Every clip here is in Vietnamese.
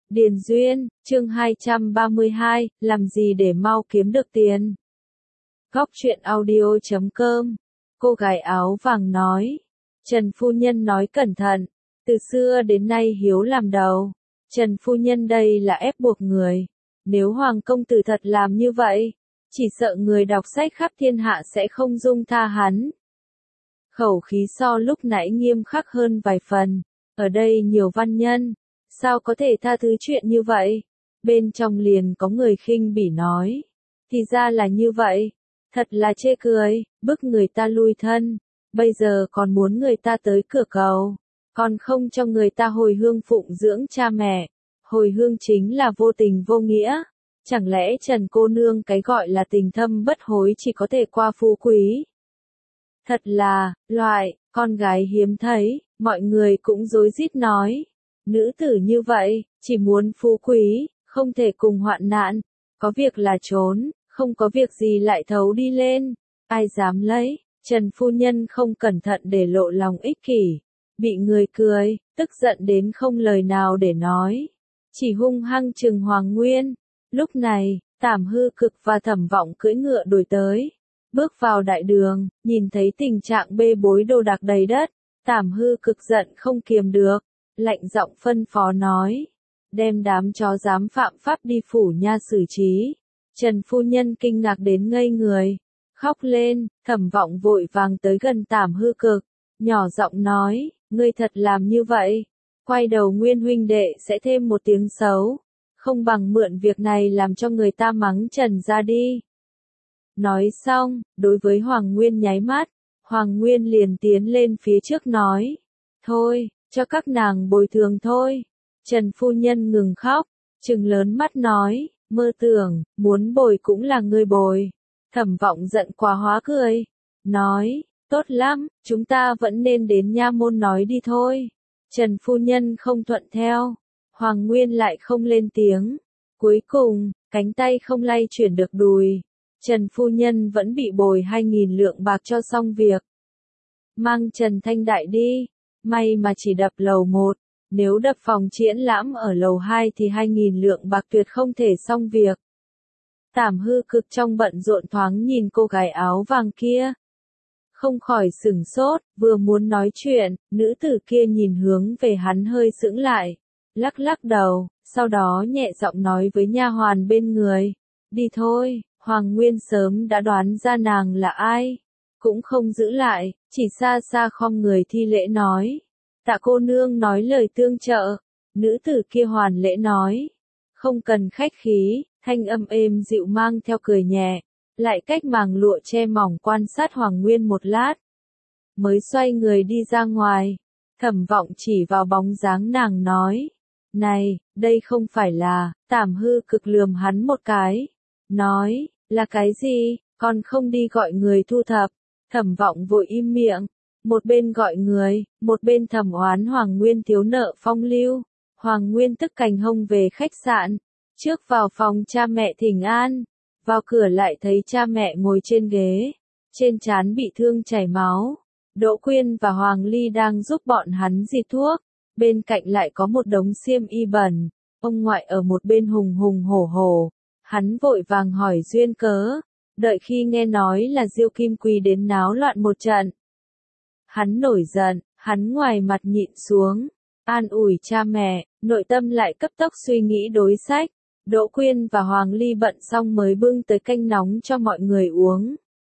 Điền Duyên, chương 232, làm gì để mau kiếm được tiền? Góc truyện audio.com. Cô gái áo vàng nói. Trần phu nhân nói cẩn thận, từ xưa đến nay hiếu làm đầu. Trần phu nhân đây là ép buộc người. Nếu Hoàng công tử thật làm như vậy, chỉ sợ người đọc sách khắp thiên hạ sẽ không dung tha hắn. Khẩu khí so lúc nãy nghiêm khắc hơn vài phần. Ở đây nhiều văn nhân, sao có thể tha thứ chuyện như vậy? Bên trong liền có người khinh bỉ nói. Thì ra là như vậy. Thật là chê cười, bức người ta lui thân. Bây giờ còn muốn người ta tới cửa cầu. Còn không cho người ta hồi hương phụng dưỡng cha mẹ. Hồi hương chính là vô tình vô nghĩa. Chẳng lẽ Trần cô nương cái gọi là tình thâm bất hối chỉ có thể qua phú quý? Thật là, loại, con gái hiếm thấy, mọi người cũng rối rít nói. Nữ tử như vậy, chỉ muốn phú quý, không thể cùng hoạn nạn. Có việc là trốn, không có việc gì lại thấu đi lên. Ai dám lấy, Trần phu nhân không cẩn thận để lộ lòng ích kỷ. Bị người cười, tức giận đến không lời nào để nói. Chỉ hung hăng trừng Hoàng Nguyên. Lúc này, Tảm Hư Cực và Thẩm Vọng cưỡi ngựa đuổi tới. Bước vào đại đường, nhìn thấy tình trạng bê bối đồ đạc đầy đất. Tảm Hư Cực giận không kiềm được, lạnh giọng phân phó nói. Đem đám chó dám phạm pháp đi phủ nha xử trí. Trần phu nhân kinh ngạc đến ngây người. Khóc lên, Thẩm Vọng vội vàng tới gần Tảm Hư Cực. Nhỏ giọng nói, ngươi thật làm như vậy. Quay đầu Nguyên huynh đệ sẽ thêm một tiếng xấu. Không bằng mượn việc này làm cho người ta mắng Trần ra đi. Nói xong, đối với Hoàng Nguyên nháy mắt. Hoàng Nguyên liền tiến lên phía trước nói. Thôi, cho các nàng bồi thường thôi. Trần phu nhân ngừng khóc, trừng lớn mắt nói, mơ tưởng, muốn bồi cũng là ngươi bồi. Thẩm Vọng giận quá hóa cười, nói, tốt lắm, chúng ta vẫn nên đến nha môn nói đi thôi. Trần phu nhân không thuận theo, Hoàng Nguyên lại không lên tiếng. Cuối cùng, cánh tay không lay chuyển được đùi. Trần phu nhân vẫn bị bồi 2.000 lượng bạc cho xong việc. Mang Trần Thanh Đại đi, may mà chỉ đập lầu 1. Nếu đập phòng triển lãm ở lầu 2 thì 2.000 lượng bạc tuyệt không thể xong việc. Tảm Hư Cực trong bận rộn thoáng nhìn cô gái áo vàng kia. Không khỏi sửng sốt, vừa muốn nói chuyện, nữ tử kia nhìn hướng về hắn hơi sững lại. Lắc lắc đầu, sau đó nhẹ giọng nói với nha hoàn bên người. Đi thôi, Hoàng Nguyên sớm đã đoán ra nàng là ai. Cũng không giữ lại, chỉ xa xa khom người thi lễ nói. Tạ cô nương nói lời tương trợ. Nữ tử kia hoàn lễ nói. Không cần khách khí, thanh âm êm dịu mang theo cười nhẹ. Lại cách màng lụa che mỏng quan sát Hoàng Nguyên một lát. Mới xoay người đi ra ngoài. Thẩm Vọng chỉ vào bóng dáng nàng nói. Này, đây không phải là, Tảm Hư Cực lườm hắn một cái. Nói, là cái gì, còn không đi gọi người thu thập. Thẩm Vọng vội im miệng. Một bên gọi người, một bên thầm oán Hoàng Nguyên thiếu nợ phong lưu. Hoàng Nguyên tức cành hông về khách sạn. Trước vào phòng cha mẹ thỉnh an. Vào cửa lại thấy cha mẹ ngồi trên ghế. Trên trán bị thương chảy máu. Đỗ Quyên và Hoàng Ly đang giúp bọn hắn diệt thuốc. Bên cạnh lại có một đống xiêm y bẩn. Ông ngoại ở một bên hùng hùng hổ hổ. Hắn vội vàng hỏi duyên cớ. Đợi khi nghe nói là Diêu Kim Quỳ đến náo loạn một trận. Hắn nổi giận, hắn ngoài mặt nhịn xuống, an ủi cha mẹ, nội tâm lại cấp tốc suy nghĩ đối sách. Đỗ Quyên và Hoàng Ly bận xong mới bưng tới canh nóng cho mọi người uống.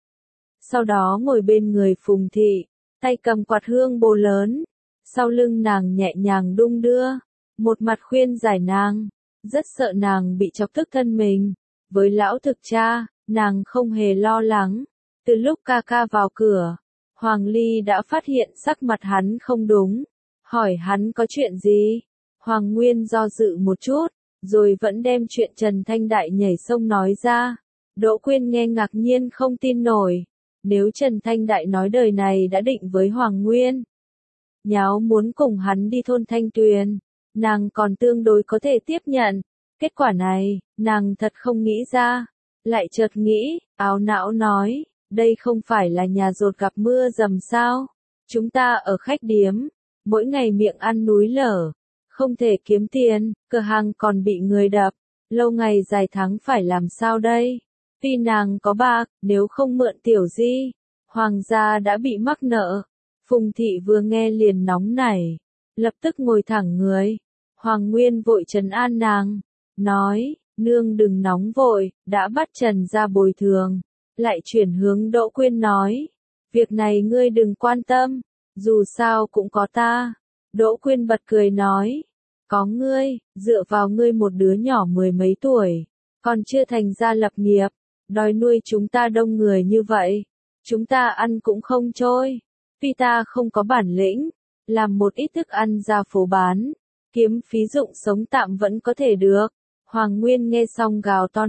Sau đó ngồi bên người Phùng Thị, tay cầm quạt hương bồ lớn, sau lưng nàng nhẹ nhàng đung đưa, một mặt khuyên giải nàng, rất sợ nàng bị chọc tức thân mình. Với lão thực cha, nàng không hề lo lắng. Từ lúc ca ca vào cửa, Hoàng Ly đã phát hiện sắc mặt hắn không đúng, hỏi hắn có chuyện gì. Hoàng Nguyên do dự một chút, rồi vẫn đem chuyện Trần Thanh Đại nhảy sông nói ra. Đỗ Quyên nghe ngạc nhiên không tin nổi, nếu Trần Thanh Đại nói đời này đã định với Hoàng Nguyên, nháo muốn cùng hắn đi thôn Thanh Tuyền, nàng còn tương đối có thể tiếp nhận. Kết quả này, nàng thật không nghĩ ra, lại chợt nghĩ, áo não nói. Đây không phải là nhà dột gặp mưa dầm sao? Chúng ta ở khách điếm, mỗi ngày miệng ăn núi lở, Không thể kiếm tiền, cửa hàng còn bị người đập, lâu ngày dài tháng phải làm sao đây? Tuy nàng có bạc, nếu không mượn tiểu di, Hoàng gia đã bị mắc nợ. Phùng thị vừa nghe liền nóng nảy, lập tức ngồi thẳng người. Hoàng Nguyên vội trấn an nàng, nói, nương đừng nóng vội, đã bắt Trần ra bồi thường. Lại chuyển hướng Đỗ Quyên nói, việc này ngươi đừng quan tâm, dù sao cũng có ta. Đỗ Quyên bật cười nói, có ngươi, dựa vào ngươi một đứa nhỏ mười mấy tuổi, còn chưa thành gia lập nghiệp, đòi nuôi chúng ta đông người như vậy, chúng ta ăn cũng không trôi. Tuy ta không có bản lĩnh, làm một ít thức ăn ra phố bán, kiếm phí dụng sống tạm vẫn có thể được. Hoàng Nguyên nghe xong gào to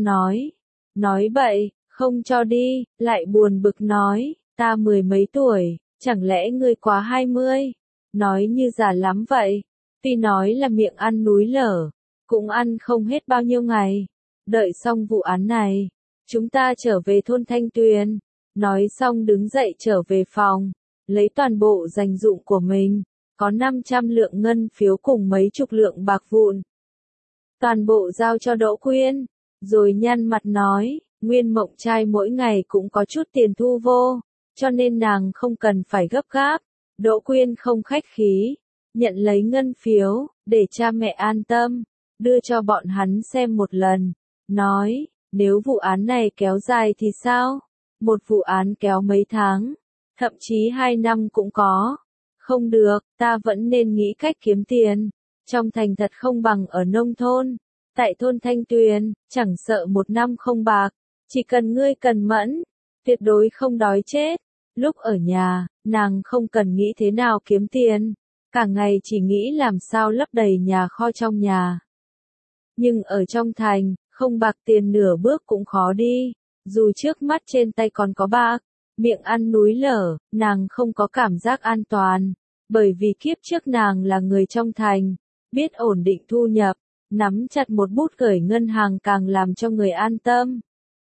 nói bậy, không cho đi, lại buồn bực nói, ta mười mấy tuổi, chẳng lẽ ngươi quá 20, nói như già lắm vậy. Tuy nói là miệng ăn núi lở, cũng ăn không hết bao nhiêu ngày. Đợi xong vụ án này, chúng ta trở về thôn Thanh Tuyền. Nói xong đứng dậy trở về phòng, lấy toàn bộ dành dụm của mình, có 500 lượng ngân phiếu cùng mấy chục lượng bạc vụn. Toàn bộ giao cho Đỗ Quyên, rồi nhăn mặt nói, Nguyên Mộng trai mỗi ngày cũng có chút tiền thu vô, cho nên nàng không cần phải gấp gáp. Đỗ Quyên không khách khí, nhận lấy ngân phiếu, để cha mẹ an tâm, đưa cho bọn hắn xem một lần, nói, nếu vụ án này kéo dài thì sao? Một vụ án kéo mấy tháng, thậm chí 2 năm cũng có. Không được, ta vẫn nên nghĩ cách kiếm tiền. Trong thành thật không bằng ở nông thôn. Tại thôn Thanh Tuyền, chẳng sợ 1 năm không bạc, chỉ cần ngươi cần mẫn, tuyệt đối không đói chết. Lúc ở nhà, nàng không cần nghĩ thế nào kiếm tiền, cả ngày chỉ nghĩ làm sao lấp đầy nhà kho trong nhà. Nhưng ở trong thành, không bạc tiền nửa bước cũng khó đi, dù trước mắt trên tay còn có bạc, miệng ăn núi lở, nàng không có cảm giác an toàn, bởi vì kiếp trước nàng là người trong thành, biết ổn định thu nhập, nắm chặt một bút gửi ngân hàng càng làm cho người an tâm.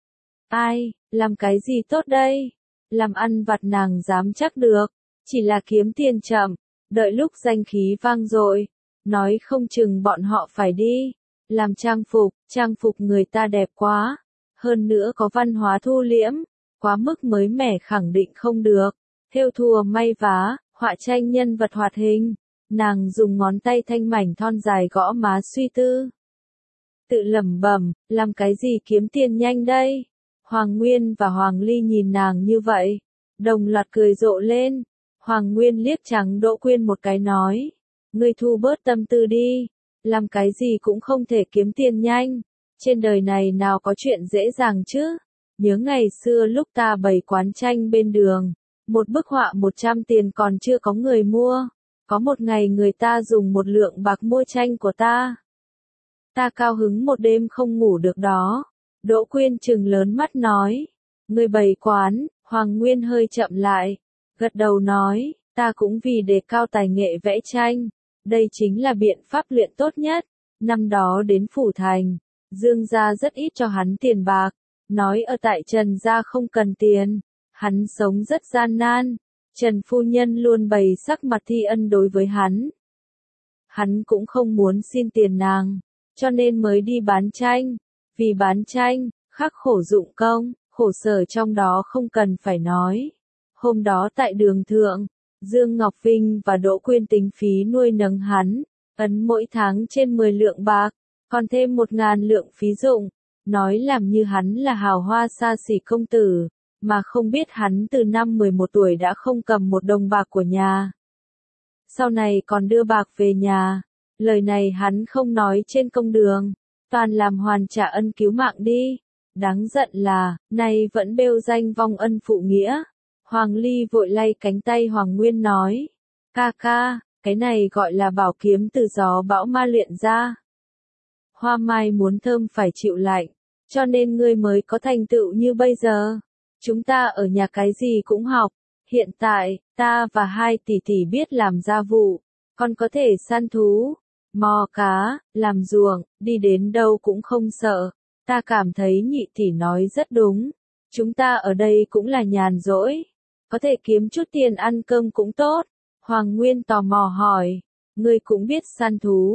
Ai, làm cái gì tốt đây? Làm ăn vặt nàng dám chắc được, chỉ là kiếm tiền chậm, đợi lúc danh khí vang dội, nói không chừng bọn họ phải đi, làm trang phục người ta đẹp quá, hơn nữa có văn hóa thu liễm, quá mức mới mẻ khẳng định không được, thêu thùa may vá, họa tranh nhân vật hoạt hình, nàng dùng ngón tay thanh mảnh thon dài gõ má suy tư. Tự lẩm bẩm, làm cái gì kiếm tiền nhanh đây? Hoàng Nguyên và Hoàng Ly nhìn nàng như vậy, đồng loạt cười rộ lên. Hoàng Nguyên liếc trắng Đỗ Quyên một cái nói, ngươi thu bớt tâm tư đi, làm cái gì cũng không thể kiếm tiền nhanh, trên đời này nào có chuyện dễ dàng chứ. Nhớ ngày xưa lúc ta bày quán tranh bên đường, một bức họa 100 tiền còn chưa có người mua, có một ngày người ta dùng 1 lượng bạc mua tranh của ta. Ta cao hứng một đêm không ngủ được đó. Đỗ Quyên trừng lớn mắt nói, người bày quán. Hoàng Nguyên hơi chậm lại, gật đầu nói, ta cũng vì đề cao tài nghệ vẽ tranh, đây chính là biện pháp luyện tốt nhất. Năm đó đến Phủ Thành, Dương gia rất ít cho hắn tiền bạc, nói ở tại Trần gia không cần tiền, hắn sống rất gian nan, Trần phu nhân luôn bày sắc mặt thi ân đối với hắn. Hắn cũng không muốn xin tiền nàng, cho nên mới đi bán tranh, vì bán tranh, khắc khổ dụng công, khổ sở trong đó không cần phải nói. Hôm đó tại đường thượng, Dương Ngọc Vinh và Đỗ Quyên tính phí nuôi nấng hắn, ấn mỗi tháng trên 10 lượng bạc, còn thêm 1.000 lượng phí dụng, nói làm như hắn là hào hoa xa xỉ công tử, mà không biết hắn từ năm 11 tuổi đã không cầm 1 đồng bạc của nhà. Sau này còn đưa bạc về nhà, lời này hắn không nói trên công đường, toàn làm hoàn trả ân cứu mạng đi. Đáng giận là, nay vẫn bêu danh vong ân phụ nghĩa. Hoàng Ly vội lay cánh tay Hoàng Nguyên nói, ca ca, cái này gọi là bảo kiếm từ gió bão ma luyện ra. Hoa mai muốn thơm phải chịu lạnh, cho nên ngươi mới có thành tựu như bây giờ. Chúng ta ở nhà cái gì cũng học, hiện tại, ta và 2 tỷ tỷ biết làm gia vụ, còn có thể săn thú, mò cá, làm ruộng, đi đến đâu cũng không sợ. Ta cảm thấy nhị tỷ nói rất đúng, chúng ta ở đây cũng là nhàn rỗi, có thể kiếm chút tiền ăn cơm cũng tốt. Hoàng Nguyên tò mò hỏi, ngươi cũng biết săn thú,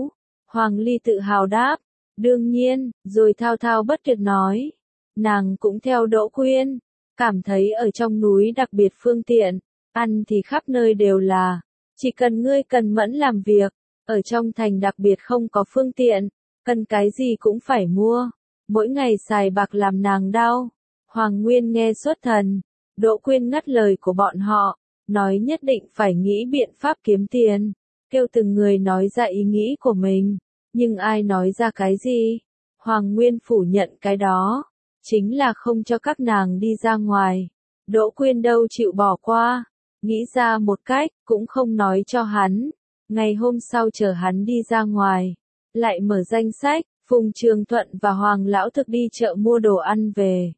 Hoàng Ly tự hào đáp, đương nhiên, rồi thao thao bất tuyệt nói. Nàng cũng theo Đỗ Quyên, cảm thấy ở trong núi đặc biệt phương tiện, ăn thì khắp nơi đều là, chỉ cần ngươi cần mẫn làm việc, ở trong thành đặc biệt không có phương tiện, cần cái gì cũng phải mua, mỗi ngày xài bạc làm nàng đau. Hoàng Nguyên nghe xuất thần, Đỗ Quyên ngắt lời của bọn họ, nói nhất định phải nghĩ biện pháp kiếm tiền, kêu từng người nói ra ý nghĩ của mình, nhưng ai nói ra cái gì? Hoàng Nguyên phủ nhận cái đó, chính là không cho các nàng đi ra ngoài. Đỗ Quyên đâu chịu bỏ qua, nghĩ ra một cách, cũng không nói cho hắn. Ngày hôm sau chờ hắn đi ra ngoài, lại mở danh sách, Phùng Trường Thuận và Hoàng Lão Thực đi chợ mua đồ ăn về.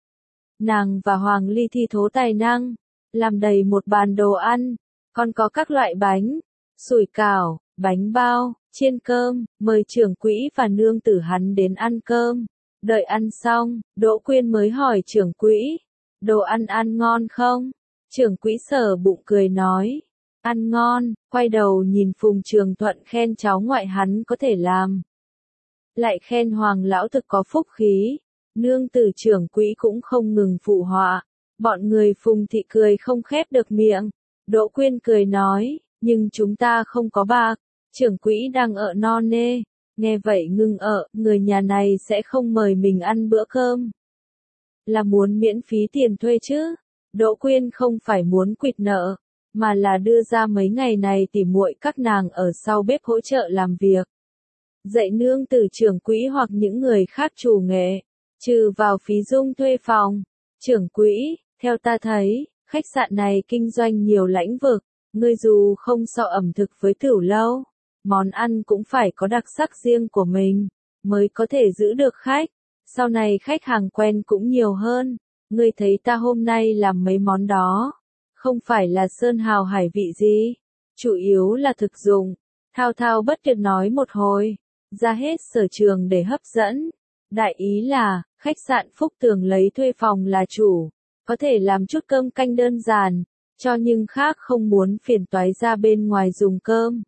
Nàng và Hoàng Ly thi thố tài năng, làm đầy một bàn đồ ăn, còn có các loại bánh, sủi cảo, bánh bao, chiên cơm, mời trưởng quỹ và nương tử hắn đến ăn cơm. Đợi ăn xong, Đỗ Quyên mới hỏi trưởng quỹ, đồ ăn ăn ngon không? Trưởng quỹ sờ bụng cười nói, ăn ngon, quay đầu nhìn Phùng Trường Thuận khen cháu ngoại hắn có thể làm. Lại khen Hoàng Lão Thực có phúc khí, nương tử trưởng quỹ cũng không ngừng phụ họa. Bọn người Phùng thị cười không khép được miệng. Đỗ Quyên cười nói, nhưng chúng ta không có bạc, trưởng quỹ đang ở no nê. Nghe vậy ngưng người nhà này sẽ không mời mình ăn bữa cơm. Là muốn miễn phí tiền thuê chứ? Đỗ Quyên không phải muốn quỵt nợ, mà là đưa ra mấy ngày này tỉ muội các nàng ở sau bếp hỗ trợ làm việc. Dạy nương tử trưởng quỹ hoặc những người khác chủ nghệ, trừ vào phí dung thuê phòng. Trưởng quỹ, theo ta thấy, khách sạn này kinh doanh nhiều lĩnh vực, ngươi dù không so ẩm thực với tiểu lâu, món ăn cũng phải có đặc sắc riêng của mình, mới có thể giữ được khách. Sau này khách hàng quen cũng nhiều hơn. Ngươi thấy ta hôm nay làm mấy món đó, không phải là sơn hào hải vị gì, chủ yếu là thực dụng. Thao thao bất tuyệt nói một hồi, ra hết sở trường để hấp dẫn. Đại ý là, khách sạn Phúc Tường lấy thuê phòng là chủ, có thể làm chút cơm canh đơn giản, cho nhưng khác không muốn phiền toái ra bên ngoài dùng cơm.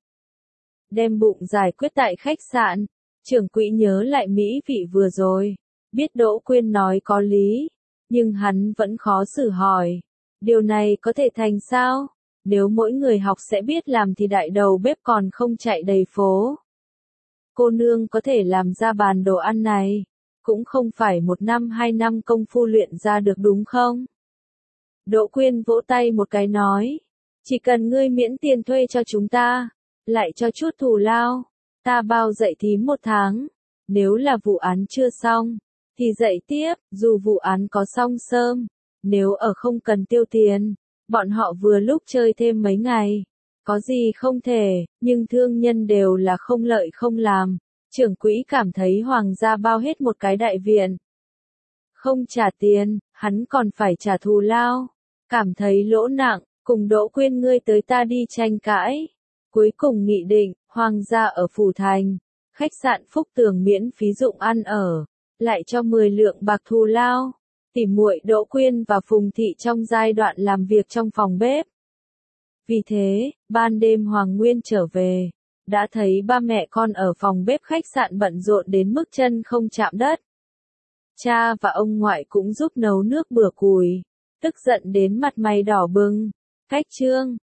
Đem bụng giải quyết tại khách sạn, trưởng quỹ nhớ lại mỹ vị vừa rồi, biết Đỗ Quyên nói có lý, nhưng hắn vẫn khó xử hỏi, điều này có thể thành sao? Nếu mỗi người học sẽ biết làm thì đại đầu bếp còn không chạy đầy phố. Cô nương có thể làm ra bàn đồ ăn này, cũng không phải 1 năm 2 năm công phu luyện ra được đúng không? Đỗ Quyên vỗ tay một cái nói, chỉ cần ngươi miễn tiền thuê cho chúng ta, lại cho chút thù lao, ta bao dạy thím 1 tháng, nếu là vụ án chưa xong, thì dạy tiếp, dù vụ án có xong sớm, nếu ở không cần tiêu tiền, bọn họ vừa lúc chơi thêm mấy ngày, có gì không thể, nhưng thương nhân đều là không lợi không làm. Trưởng quỹ cảm thấy hoàng gia bao hết một cái đại viện, không trả tiền, hắn còn phải trả thù lao, cảm thấy lỗ nặng, cùng Đỗ Quyên ngươi tới ta đi tranh cãi. Cuối cùng nghị định, hoàng gia ở Phủ Thành, khách sạn Phúc Tường miễn phí dụng ăn ở, lại cho 10 lượng bạc thù lao. Tỉ muội Đỗ Quyên và Phùng thị trong giai đoạn làm việc trong phòng bếp. Vì thế, ban đêm Hoàng Nguyên trở về, đã thấy ba mẹ con ở phòng bếp khách sạn bận rộn đến mức chân không chạm đất. Cha và ông ngoại cũng giúp nấu nước bữa củi, tức giận đến mặt mày đỏ bừng. Cách trương,